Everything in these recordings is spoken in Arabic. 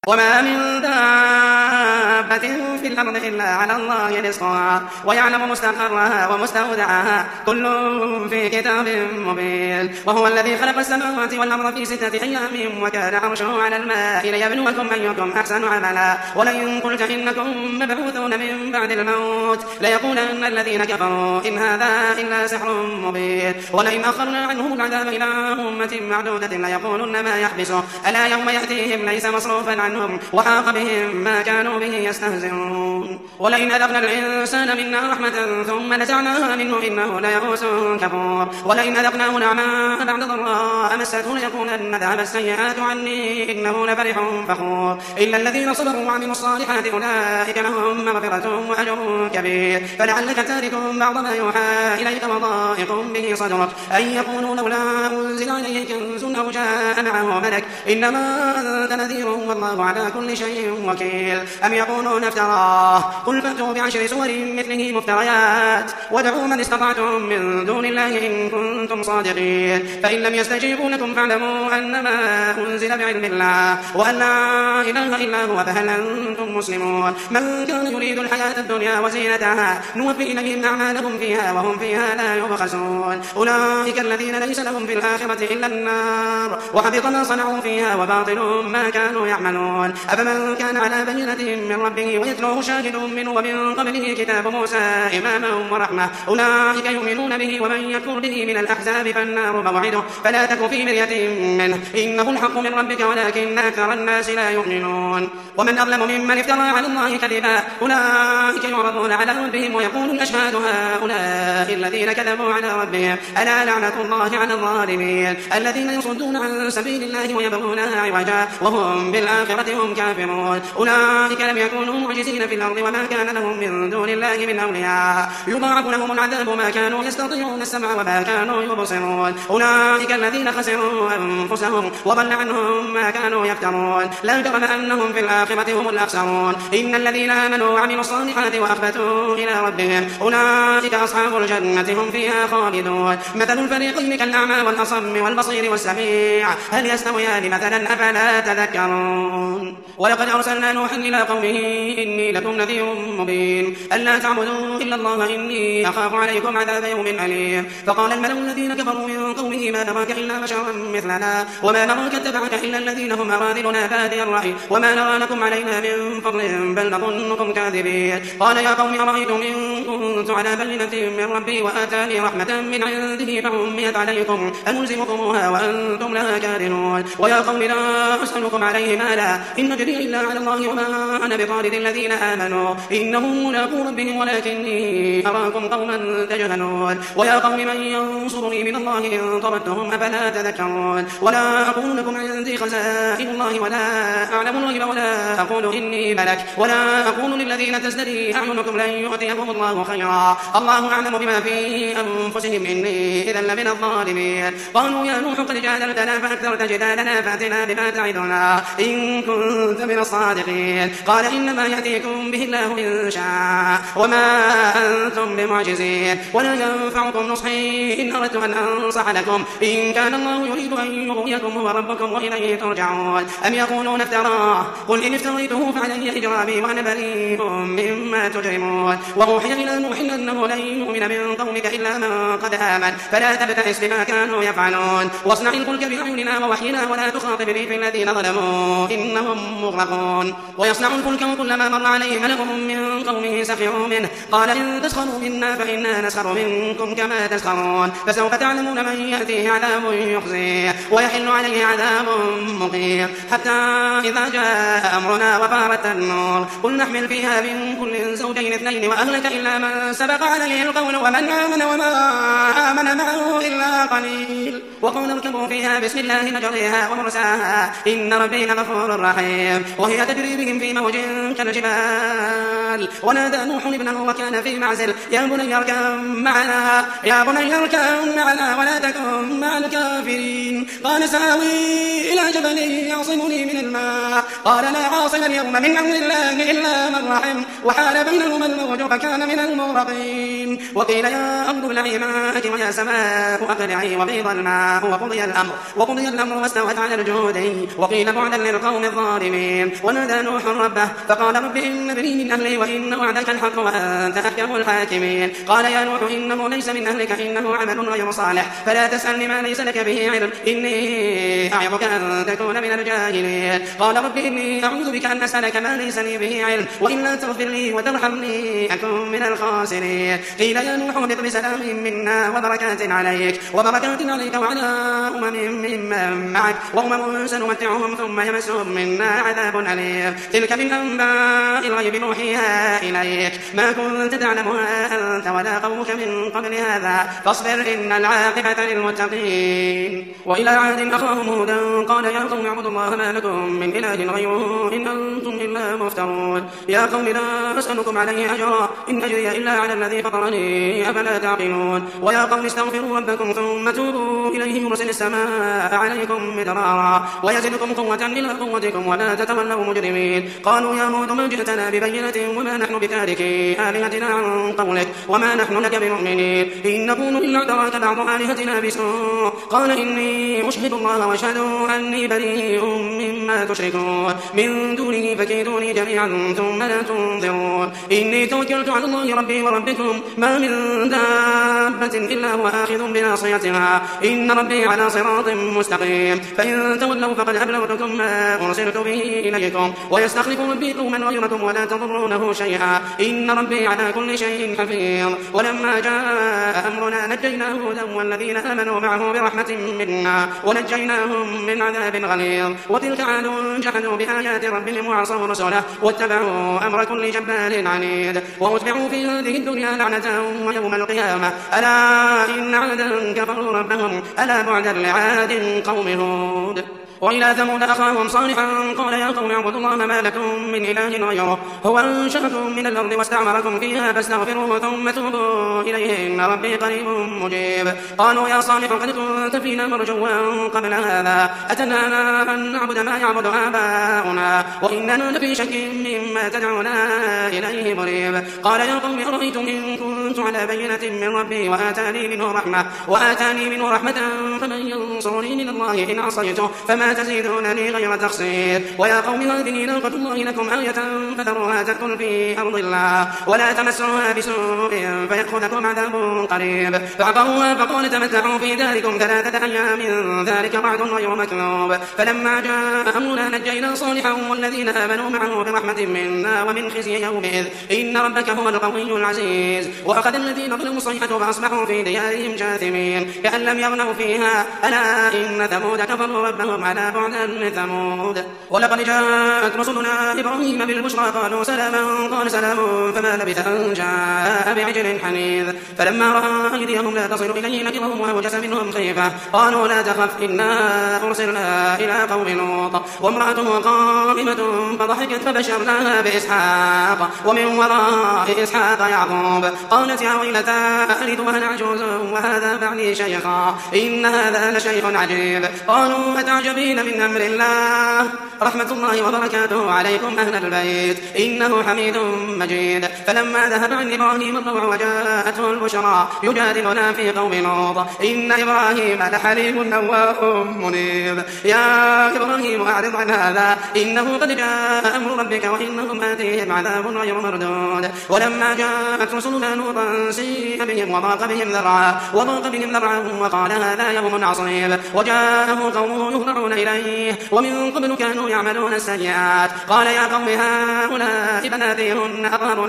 وما من دابة في الأرض إلا على الله رزقها ويعلم مستقرها ومستودعها كل في كتاب مبين. وهو الذي خلق السماوات والأرض في 6 أيام وكان عرشه على الماء ليبلوكم أيكم أحسن عملا. ولئن قلت إنكم مبعوثون من بعد الموت ليقولن الذين كفروا إن هذا إلا سحر مبين. ولئن أخرنا عنهم العذاب إلى أمة معدودة ليقولن ما يحبسه ألا يوم يأتيهم ليس مصروفا عنهم وحاق بهم ما كانوا به يستهزئون. ولئن أذقنا الإنسان منا رحمة ثم نزعناها منه إنه ليئوس كفور. ولئن أذقناه نعماء بعد ضراء مسته ليقولن ذهب السيئات عني إنه لفرح فخور. إلا الذين صبروا وعملوا الصالحات أولئك لهم مغفرة وأجر كبير. فلعلك تارك بعض ما يوحى إليك وضائق به صدرك أن يقولوا لولا أنزل عليه كنز أو جاء معه ملك إنما أنت نذير والله على كل شيء وكيل. أم يقولون افتراه قل فأتوا ب10 سور مثله مفتريات وادعوا من استطعتم من دون الله إن كنتم صادقين. فإن لم يستجيبوا لكم فاعلموا أنما أنزل بعلم الله وأن لا إله إلا هو فهل أنتم مسلمون. من كان يريد الحياة الدنيا وزينتها نوفي إليهم أعمالهم فيها وهم فيها لا يبخسون. أولئك الذين ليس لهم في الآخرة إلا النار وحبط ما صنعوا فيها وباطل ما كانوا يعملون. أفمن كان على بينة من ربه ويتلوه شاهد منه ومن قبله كتاب موسى إماما ورحمة أولئك يؤمنون به ومن يكفر به من الأحزاب فالنار موعده فلا تك في مرية منه إنه الحق من ربك ولكن أكثر الناس لا يؤمنون. ومن أظلم ممن افترى على الله كذبا أولئك يعرضون على ربهم ويقول أشهاد هؤلاء الذين كذبوا على ربهم ألا لعنة الله على الظالمين الذين يصدون عن سبيل الله ويبغونها عوجا وهم بالآخرة هم كافرون. أولئك لم يكونوا معجزين في الأرض وما كان لهم من دون الله من أولياء يضاعف لهم العذاب ما كانوا يستطيعون السمع وما كانوا يبصرون. أولئك الذين خسروا أنفسهم وضل عنهم ما كانوا يفترون لا جرم أنهم في الآخرة هم الأخسرون. إن الذين آمنوا وعملوا الصالحات وأخبتوا إلى ربهم أولئك أصحاب الجنة هم فيها خالدون. مثل الفريقين كالأعمى والأصم والبصير والسميع هل يستويان مثلا أفلا تذكرون. ولقد أرسلنا نوحا إلى قومه إني لكم نذير مبين ألا تعبدوا إلا الله إني أخاف عليكم عذاب يوم أليم. فقال الملأ الذين كفروا من قومه ما نراك إلا بشرا مثلنا وما نراك اتبعك إلا الذين هم أراذلنا بادي الرأي وما نرى لكم علينا من فضل بل نظنكم كاذبين. قال يا قوم أرأيتم إن كنت على بينة من ربي وآتاني رحمة من عنده فعميت عليكم أنلزمكموها وأنتم لها كارهون. ويا قوم لا أسألكم عليه مالا إن أجري إلا على الله وما أنا بطارد الذين آمنوا إنهم ملاقو ربهم ولكني أراكم قوما تجهلون. ويا قوم من ينصرني من الله إن طردتهم أفلا تذكرون. ولا أقول لكم عندي خزائن الله ولا أعلم الغيب ولا أقول إني ملك ولا أقول للذين تزدري أعينكم لن يؤتيهم الله خيرا الله أعلم بما في أنفسهم إني إذا لمن الظالمين. قالوا يا نوح قد جادلتنا فأكثرت جدالنا فأتنا بما تعدنا إن كنت من الصادقين. قال إنما يأتيكم به الله إن شاء وما أنتم بمعجزين ولا ينفعكم نصحي إن أردت أن أنصح لكم إن كان الله يريد أن يغويكم هو ربكم وإليه ترجعون. أم يقولون افتراه قل إن افتريته فعلي إجرامي وأنا بريء مما تجرمون. وأوحي إلى نوح أنه لن يؤمن من قومك إلا من قد آمن فلا تبتئس بما كانوا يفعلون واصنع الفلك بأعيننا ووحينا ولا تخاطبني في الذين ظلموا إنهم مغرقون. ويصنع الفلك وكلما مر عليه ملأ من قومه سخروا منه قال إن تسخروا منا فإنا نسخر منكم كما تسخرون. فسوف تعلمون من يأتيه عذاب يخزيه ويحل عليه عذاب مقيم حتى إذا جاء أمرنا وفارت النور قل نحمل فيها من كل زوجين 2 وأهلك إلا من سبق عليه القول ومن آمن وما آمن معه إلا قليل. وقول اركبوا فيها بسم الله مجريها ومرساها إن ربي لغفور رحيم. وهي تجري بهم في موج كالجبال. ونادى نوح ابنه وكان في معزل يا بني اركب معنا ولا تكن مع الكافرين. قال سآوي إلى جبل يعصمني من الماء قال لا عاصم اليوم من أمر الله إلا من رحم وحال بينهما الموج فكان من المغرقين. وقيل يا أرض ابلعي ماءك ويا سماء أقلعي وغيض الماء وقضي الأمر واستوت على الجود. وقيل بعدا للقوم الظالمين. ونادى نوح ربه فقال رب إن ابني من أهلي وإن وعدك الحق وأنت أحكم الحاكمين. قال يا نوح إنه ليس من أهلك إنه عمل غير صالح فلا تسألني ما ليس لك به علم إني أعظك أن تكون من الجاهلين. قال رب إني أعوذ بك أن أسألك ما ليس لي به علم وإلا تغفر لي وترحمني أكن من الخاسرين. قيل يا نوح اهبط بسلام منا وبركات عليك وعلى ممن معك وأمم سنمتعهم ثم يمسهم منا عذاب أليم. تلك من أنباء الغيب نوحيها إليك ما كنت تعلمها أنت ولا قومك من قبل هذا فاصبر إن العاقبة للمتقين. وإلى عاد أخاهم هودا قال يا قوم اعبدوا الله ما لكم من إله غيره إن أنتم إلا مفترون. يا قوم لا أسألكم عليه أجرا إن أجري إلا على الذي فطرني أفلا تعقلون. ويا قوم استغفروا ربكم ثم توبوا إليه يرسل السماء عليكم مدرارا ويزدكم قوة إلى قوتكم ولا تتولوا مجرمين. قالوا يا هود ما جئتنا ببينة وما نحن بتاركي آلهتنا عن قولك وما نحن لك بمؤمنين إن نكون إلا اعتراك بعض آلهتنا بسوء. قال إني أشهد الله واشهدوا أني بريء مما تشركون من دونه فكيدوني جميعا ثم لا تنظرون. إني توكلت على الله ربي وربكم ما من دابة إلا هو آخذ بناصيتها إن ربي على صراط مستقيم. فإن تولوا فقد أبلغتكم ما أرسلت به إليكم ويستخلف ربي قوما غيركم ولا تضرونه شيئا إن ربي على كل شيء حفيظ. ولما جاء أمرنا نجينا هودا والذين آمنوا معه برحمة منا ونجيناهم من عذاب غليظ. وتلك عاد جحدوا بآيات ربهم وعصوا رسله واتبعوا أمر كل جبار عنيد وأتبعوا في هذه الدنيا لعنة ويوم القيامة ألا إن عادا كفروا ربهم ألا بعدا لعاد قوم هود. وإلى ثمود أخاهم صالحا قال يا قوم اعبدوا الله ما لكم من إله غيره هو أنشأكم من الأرض واستعمركم فيها فاستغفروه ثم توبوا إليه إن ربي قريب مجيب. قالوا يا صالح قد كنت فينا مرجوا قبل هذا أتنهانا أن نعبد ما يعبد آباؤنا وإننا لفي شك مما تدعونا إليه مريب. قال يا قوم أرأيتم إن كنت على بينة من ربي وآتاني منه رحمة فمن ينصرني من الله إن عصيته فما تزيدونني غير تخسير. ويا قوم هذه ناقة الله لكم آية فذروها تأكل في أرض الله ولا تمسوها بسوء فيأخذكم عذاب قريب. فعقروها فقال تمتعوا في داركم 3 أيام ذلك وعد غير مكذوب. فلما جاء أمرنا نجينا صالحا والذين آمنوا معه برحمة منا ومن خزي يومئذ إن ربك هو القوي العزيز. وأخذ الذين ظلموا الصيحة فأصبحوا في ديارهم جاثمين كأن لم يغنوا فيها ألا إن ثمود كفروا ربهم على بعدا لثمود. ولقد جاءت رسلنا إبراهيم بالبشرى قالوا سلاما قال سلام فما لبث أن جاء بعجل حنيذ. فلما رأى أيديهم لا تصل إليه نكرهم وأوجس منهم خيفة قالوا لا تخف إنا أرسلنا إلى قوم لوط وامرأته قائمة فضحكت فبشرناها بإسحاق ومن وراء إسحاق يعقوب قالت يا ويلتى ألد وأنا عجوز وهذا بعلي شيخا إن هذا لشيء عجيب. قالوا أتعجبين من أمر الله رحمة الله وبركاته عليكم أهل البيت إنه حميد مجيد. فلما ذهب عن إبراهيم الروع وجاءته البشرى يجادلنا في قوم لوط إن إبراهيم لحليم أواه منيب. يا إبراهيم أعرض عن هذا إنه قد جاء أمر ربك وإنهم آتيهم عذاب غير مردود. ولما جاءت رسلنا لوطا سيء بهم وضاق بهم ذرعا وقال هذا يوم عصيب. وجاءه قومه يهرعون إليه ومن قبل كانوا يعملون السيئات قال يا قوم هؤلاء بناتي هن أطهر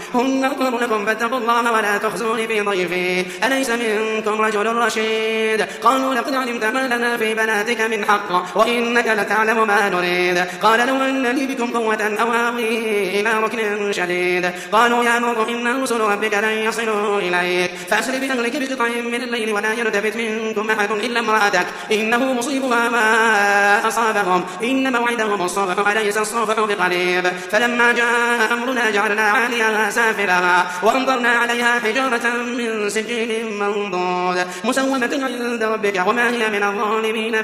لكم فاتقوا الله ولا تخزوني في ضيفي أليس منكم رجل رشيد. قالوا لقد علمت ما لنا في بناتك من حق وإنك لتعلم ما نريد. قال لو أن لي بكم قوة أو آوي إلى ركن شديد. قالوا يا نوح إن رسل ربك لن يصلوا إليك فأسر بأهلك بقطع من الليل ولا يلتفت منكم أحد إلا امرأتك إنه مصيبها ما وما أصابهم إن موعدهم الصبح أليس الصبح بقريب فلما جاء أمرنا جعلنا عاليها سافلها وأمطرنا عليها حجارة من سجيل منضود مسومة عند ربك وما هي من الظالمين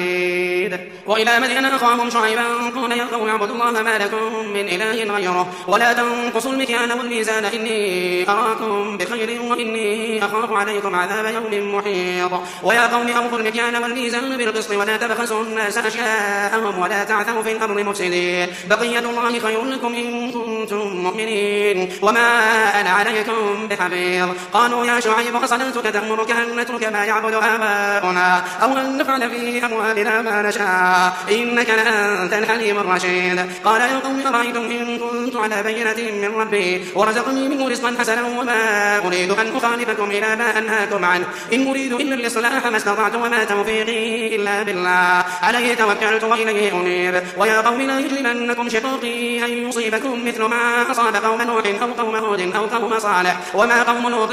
ببعيد. وإلى مدين أخاهم شعيبا قال يا قوم اعبدوا الله ما لكم من إله غيره ولا تنقصوا المكيال والميزان إني أراكم بخير وإني أخاف عليكم عذاب يوم محيط. ويا قوم أوفوا المكيال والميزان بالقسط ولا تبخسوا الناس أشياءهم ولا تعثوا في الأرض مفسدين بقية الله خير لكم إن كنتم مؤمنين وما أنا عليكم بحفيظ. قالوا يا شعيب أصلاتك تأمرك أن نترك ما يعبد آباؤنا أو أن نفعل في أموالنا ما نشاء إنك لأنت الحليم الرشيد. قال يا قوم أرأيتم إن كنت على بينة من ربي ورزقني منه رزقا حسنا وما أريد أن أخالفكم إلى ما أنهاكم عنه إن أريد إلا الإصلاح ما استطعت وما توفيقي إلا بالله عليه توكلت وإليه أنيب. ويا قوم لا يجرمنكم شقاقي أن يصيبكم مثل ما أصاب قوم نوح أو قوم هود أو قوم صالح وما قوم لوط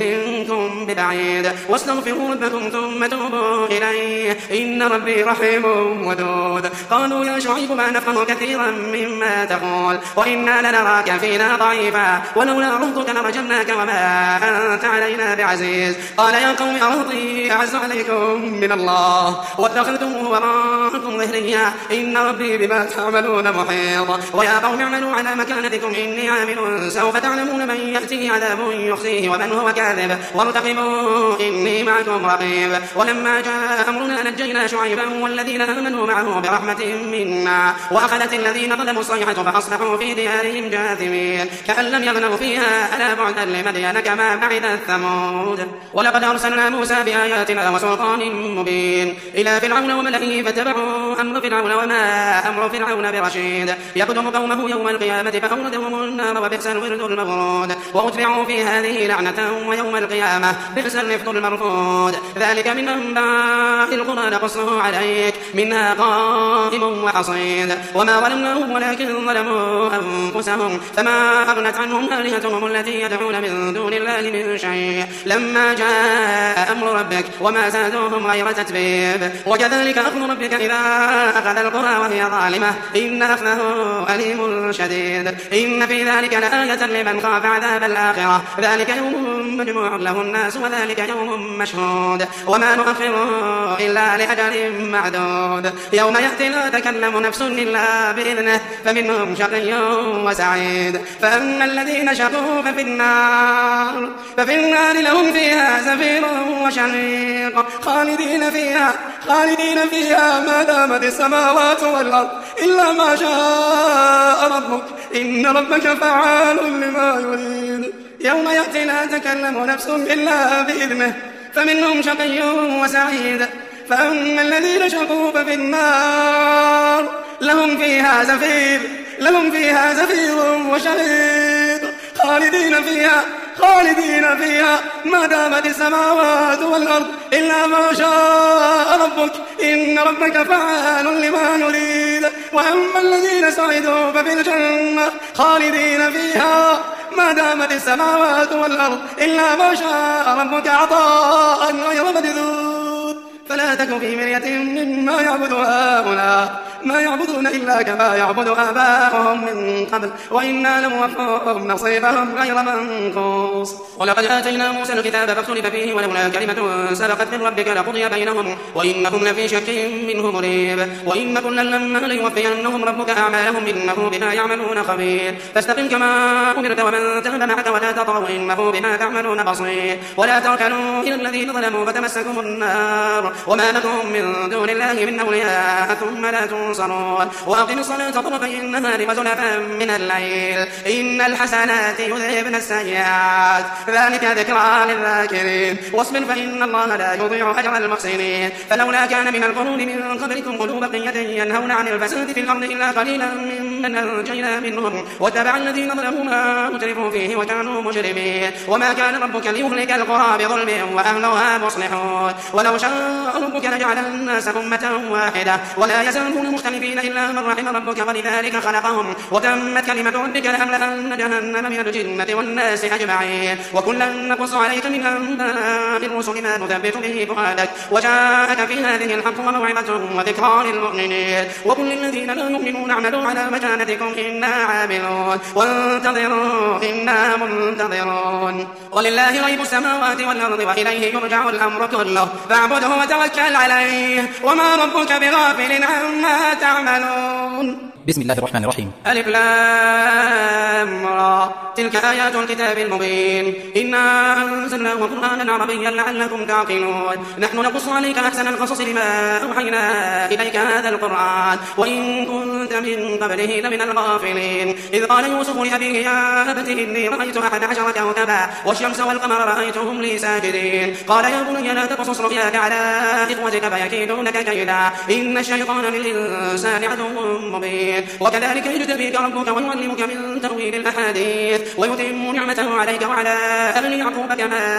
منكم ببعيد واستغفروا ربكم ثم توبوا إليه إن ربي رحيم ودود. قالوا يا شعيب ما نفقه كثيرا مما تقول وإنا لنراك فينا ضعيفا ولولا رهطك لرجمناك وما أنت علينا بعزيز. قال يا قوم أرهطي أعز عليكم من الله واتخذتموه وراءكم ظهريا إن ربي بما تعملون محيط. ويا قوم اعملوا على مكانتكم إني عامل سوف تعلمون من يأتيه عذاب يخزيه ومن هو كاذب وارتقبوا إني معكم رقيب. ولما جاء أمرنا نجينا شعيبا والذين آمنوا معه برحمة منا وأخذت الذين ظلموا الصيحة فأصبحوا في ديارهم جاثمين كأن لم يغنوا فيها ألا بعدا لمدين كما بعد ثمود. ولقد أرسلنا موسى بآياتنا وسلطان مبين إلى فرعون وملئه فاتبعوا أمر فرعون وما أمر فرعون برشيد يقدم قومه يوم القيامة فأوردهم النار وبئس الورد المورود وأتبعوا في هذه لعنة ويوم القيامة بئس الرفد المرفود. ذلك من أنباء القرى نقصه عليك منها قائم وحصيد وما ظلمناهم ولكن ظلموا أنفسهم فما أغنت عنهم آلهتهم التي يدعون من دون الله من شيء لما جاء أمر ربك وما زادوهم غير تتبيب. وكذلك أخذ ربك إذا أخذ القرى وهي ظالمة إن أخذه أليم شديد إن في ذلك لآية لمن خاف عذاب الآخرة ذلك يوم مجموع له الناس وذلك يوم مشهود وما نؤخره إلا لأجل معدود يوم يأتي لا تكلم نفس إلا بإذنه فمنهم شقي وسعيد. فأما الذين شقوا ففي النار لهم فيها زفير وشهيق خالدين فيها ما دامت السماوات والأرض إلا ما شاء ربك إن ربك فعال لما يريد. يوم يأتي لا تكلم نفس إلا بإذنه فمنهم شقي وسعيد. فأما الذين شقوا ففي النار لهم فيها زفير وشهيق خالدين فيها ما دامت السماوات والأرض إلا ما شاء ربك إن ربك فعال لما يريد. وأما الذين سعدوا ففي الجنة خالدين فيها ما دامت السماوات والأرض إلا ما شاء ربك عطاء غير مجذوذ. فلا تك في مرية مما يعبد هؤلاء ما يعبدون إلا كما يعبد آباؤهم من قبل وإنا لموفوهم نصيبهم غير منقوص. ولقد آتينا موسى الكتاب فاختلف فيه ولولا كلمة سبقت من ربك لقضي بينهم وإنهم لفي شك منه مريب. وإن كلا لما ليوفينهم ربك أعمالهم إنه بما يعملون خبير. فاستقم كما أمرت ومن تاب معك ولا تطغوا إنه بما تعملون بصير. ولا تركنوا إلى الذين ظلموا فتمسكهم النار وما لكم من دون الله من أولياء ثم لا تنصرون. وأقم الصلاة طرفي النهار وزلفا من الليل إن الحسنات يذهبن السيئات ذلك ذكرى للذاكرين. واصبر فإن الله لا يضيع أجر المحسنين. فلولا كان من القرون من قبلكم أولو بقية ينهون عن الفساد في الأرض إلا قليلا ممن أنجينا منهم واتبع الذين ظلموا ما أترفوا فيه وكانوا مجرمين. وما كان ربك ليهلك القرى بظلم وأهلها مصلحون ولو شاء شاء ربك لجعل الناس أمة واحدة ولا يزالون مختلفين إلا من رحم ربك ولذلك خلقهم وتمت كلمة ربك لأملأن جهنم من الجنة والناس أجمعين وكلا نقص عليك من أنباء الرسل ما نثبت به فؤادك وجاءك في هذه الحق وموعظة وذكرى للمؤمنين وكل الذين لا يؤمنون اعملوا على مكانتكم إنا عاملون وانتظروا إنا منتظرون ولله غيب السماوات والأرض وإليه يرجع الأمر كله فاعبده وتوكل عليه وما ربك بغافل عما تعملون. بسم الله الرحمن الرحيم. ألف لام را تلك آيات الكتاب المبين إنا أنزلناه قرآنا عربيا لعلكم تعقلون نحن نقص عليك أحسن القصص لما أوحينا إليك هذا القرآن وإن كنت من قبله لمن الغافلين إذ قال يوسف لأبيه يا أبت إني رأيت 11 كوكبا والشمس والقمر رأيتهم لي ساجدين قال يا بني لا تقصص رؤياك على إخوتك فيكيدون لك كيدا إن الشيطان للإنسان عدو مبين وكذلك يجتبيك ربك ويعلمك من تأويل الأحاديث ويتم نعمته عليك وعلى آل يعقوب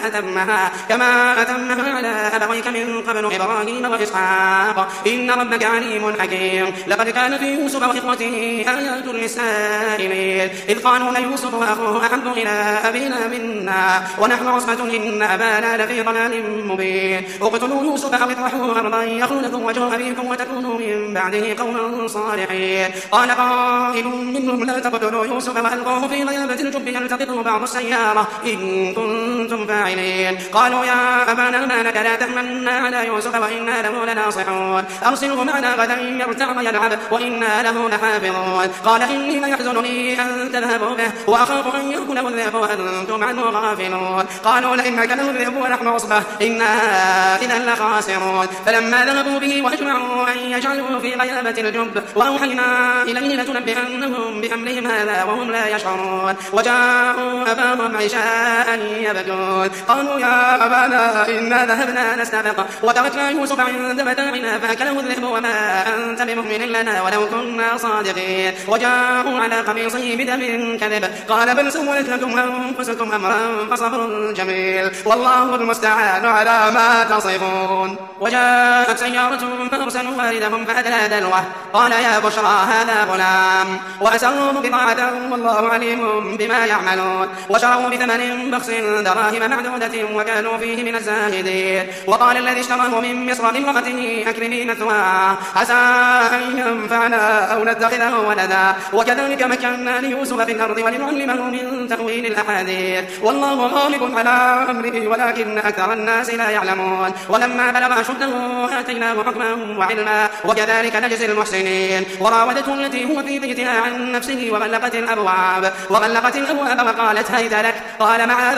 كما أتمها على أبويك من قبل إبراهيم وإسحاق إن ربك عليم حكيم لقد كان في يوسف وإخوته آيات للسائلين إذ قالوا ليوسف وأخوه أحب إلى أبينا منا ونحن عصبة إن أبانا لفي ضلال مبين اقتلوا يوسف أو اطرحوه أرضا يخل لكم وجه أبيكم وتكونوا من بعده قوما صالحين قال قائل منهم لا تقتلوا يوسف وألقوه في غيابة الجب يلتقطه بعض السيارة إن كنتم فاعلين قالوا يا أبانا ما لك لا تأمنا على يوسف وإنا له لناصحون أرسله معنا غدا يرتع ويلعب وإنا له لحافظون قال إني ليحزنني أن تذهبوا به وأخاف أن يأكله الذئب وأنتم عنه غافلون قالوا لئن أكله الذئب ونحن عصبة إنا إذا لخاسرون فلما ذهبوا به وأجمعوا أن يجعلوه في غيابة الجب وأوحينا إليه لتنبئنهم بأمرهم هذا وهم لا يشعرون وجاءوا أباهم عشاء يبكون قالوا يا أبانا إنا ذهبنا نستبق وتركنا يوسف عند متاعنا فأكله الذئب وما أنت بمؤمن لنا ولو كنا صادقين وجاءوا على قميصه بدم كذب قال بل سولت لكم أنفسكم أمرا فصبر جميل والله المستعان على ما تصفون وجاءت سيارة فأرسلوا واردهم فأدلى دلوه قال يا بشرى هذا غلام وأسروا بضاعة والله عليم بما يعملون وشروا بثمن بخس دراهم معدودة وكانوا فيه من الزاهدين وقال الذي اشتراه من مصر لامرأته أكرمي مثواه عسى أن ينفعنا أو نتخذه ولدا وكذلك مكنا ليوسف في الأرض ولنعلمه من تأويل الأحاديث والله غالب على أمره ولكن أكثر الناس لا يعلمون ولما بلغ أشده آتيناه حكما وعلما وكذلك نجزي المحسنين وراودته التي هو في بيتها عن نفسه وغلقت الأبواب وقالت هيت لك قال معاذ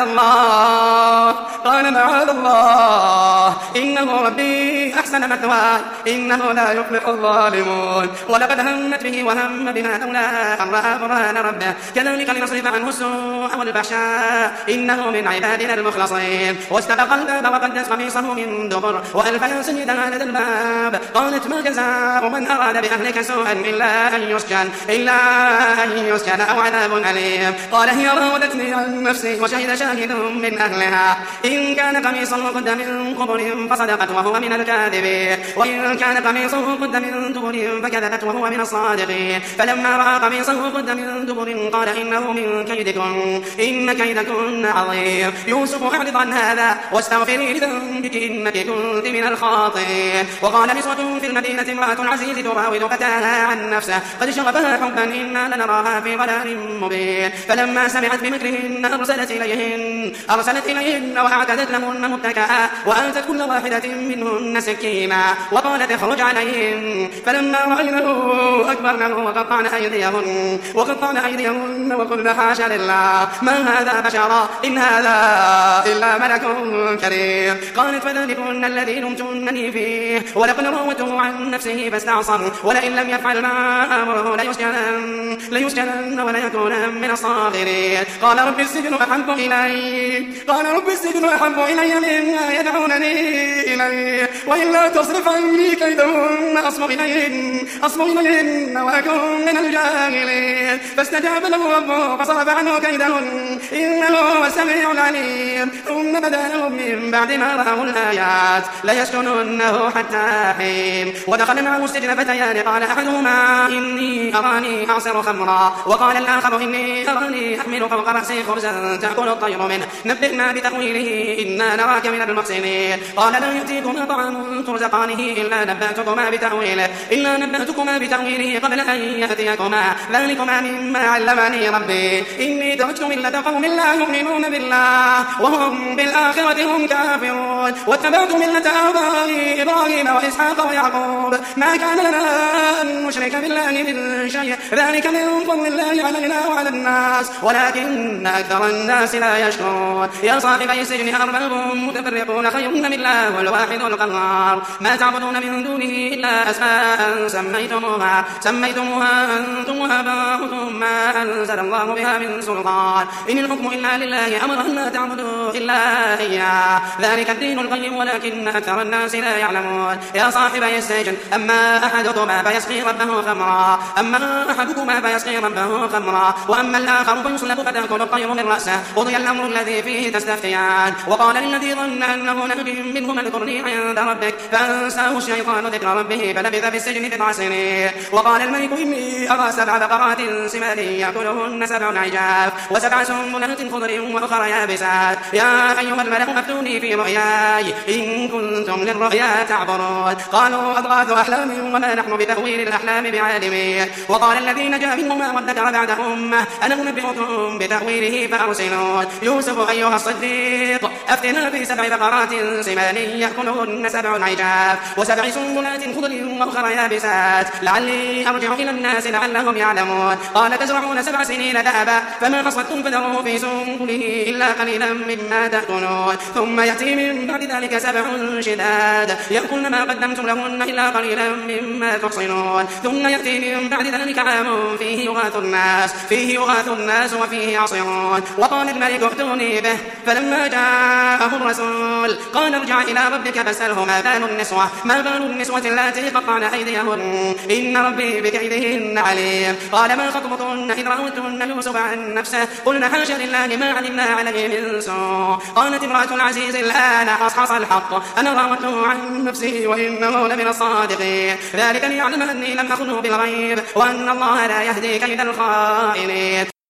الله إنه ربي أحسن مثواي إنه لا يفلح الظالمون ولقد همت به وهم بها لولا أن رأى برهان ربه كذلك لنصرف عنه السوء والفحشاء إنه من عبادنا المخلصين واستبق الباب وقدت قميصه من دبر وألف يا سيدها لدى الباب قالت ما جزاء من أراد بأهلك سوءا إلا أن يسجن أو عذاب أليم قال هي راودتني عن نفسي وشهد شاهد من أهلها إن كان قميصه قد من قبل فصدقت وهو من الكاذبين وإن كان قميصه قد من دبر فكذبت وهو من الصادقين فلما رأى قميصه قد من دبر قال إنه من كيدكن إن كيدكن عظيم يوسف أعرض عن هذا واستغفري لذنبك إنك كنت من الخاطئين وقال نسوة في المدينة امرأة العزيز تراود فتاها عن نفسه قد شغفها حبا إنا لنراها في ضلال مبين فلما سمعت بمكرهن أرسلت إليهن وأعتدت لهن متكئا وآتت كل واحدة منهن سكينا وقالت اخرج عليهم فلما رأينه أكبرنه وقطعن أيديهن وقلن حاشا لله ما هذا بشرا إن هذا إلا ملك كريم قالت فذلكن الذي لمتنني فيه ولقد راودته عن نفسه فاستعصم ولئن لم يفعل ما أمره ليسجنن وليكون من الصاغرين قال رب السجن أحب إلي مما يدعونني إليه وإلا وإلا تصرف عني كيدهن أصب إليهن وأكن من الجاهلين فاستجاب له ربه فصرف عنه كيدهن إنه هو السميع العليم ثم بدا لهم من بعد ما رأوا الآيات ليسجننه حتى حين ودخل معه السجن فتيان قال أحدهما إني أراني أعصر خمرا وقال الآخر إني أراني أحمل فوق رأسي خبزا تأكل الطير منه نبئنا بتأويله إنا نراك من المحسنين قال لا يأتيكما طعام ترزقانه إلا نبأتكما بتأويله قبل أن يأتيكما ذلكما مما علمني ربي إني تركت ملة قوم لا يؤمنون بالله وهم بالآخرة هم كافرون واتبعت ملة آبائي إبراهيم وإسحاق ويعقوب ما كان لنا أن نشرك بالله من شيء ذلك من فضل الله علينا وعلى الناس ولكن أكثر الناس لا يشكرون يا صاحبي السجن أرباب متفرقون خير من الله الواحد القهار ما تعبدون من دونه إلا أسماء سميتموها أنتم وآباؤكم ما أنزل الله بها من سلطان إن الحكم إلا لله أمر أن لا تعبدوا إلا إياه ذلك الدين القيم ولكن أكثر الناس لا يعلمون يا صاحبي السجن أما أحدكما فيسقي ربه خمرا وأما الآخر فيصلب فتأكل الطير من رأسه قضي الأمر الذي فيه تستفتيان وقال للذي ظن أنه نبي منهما اذكرني عند ربك فأنساه الشيطان ذكر ربه فلبث في السجن 9 سنين وقال الملك إني أرى 7 بقرات سمان يأكلهن 7 عجاف و7 سنبلات خضر وأخرى يابسات يا أيها الملأ أفتوني في رؤياي إن كنتم للرؤيا تعبرون قالوا أضغاث أحلام وما نحن بتأويل الأحلام بعالمين وقال الذي نجا منهما وادكر بعد أمة أنا أنبئكم بتأويله فأرسلون يوسف أيها الصديق أفتنا في 7 بقرات سمان يأكلهن 7 عجاف و7 سنبلات خضر وأخرى يابسات لعلي أرجع إلى الناس لعلهم يعلمون قال تزرعون 7 سنين دأبا فما حصدتم فذروه في سنبله إلا قليلا مما تأكلون ثم يأتي من بعد ذلك 7 شداد يأكلن ما قدمتم لهن إلا قليلا مما تحصنون ثم يأتي من بعد ذلك عام فيه يغاث الناس وفيه يعصرون وقال الملك ائتوني به فلما جاءه الرسول قال ارجع إلى ربك فاسأله ما بال النسوة اللاتي قطعن أيديهن إن ربي بكيدهن عليم قال ما خطبكن إذ راوتن يوسف عن نفسه قلنا حاشا لله ما علمنا عليه من سوء قالت امرأة العزيز الآن حصحص الحق أنا راودته عن نفسه وإنه لمن الصادقين ذلك ليعلم أني لم أخنه بالغيب وأن الله لا يهدي كيد الخائنين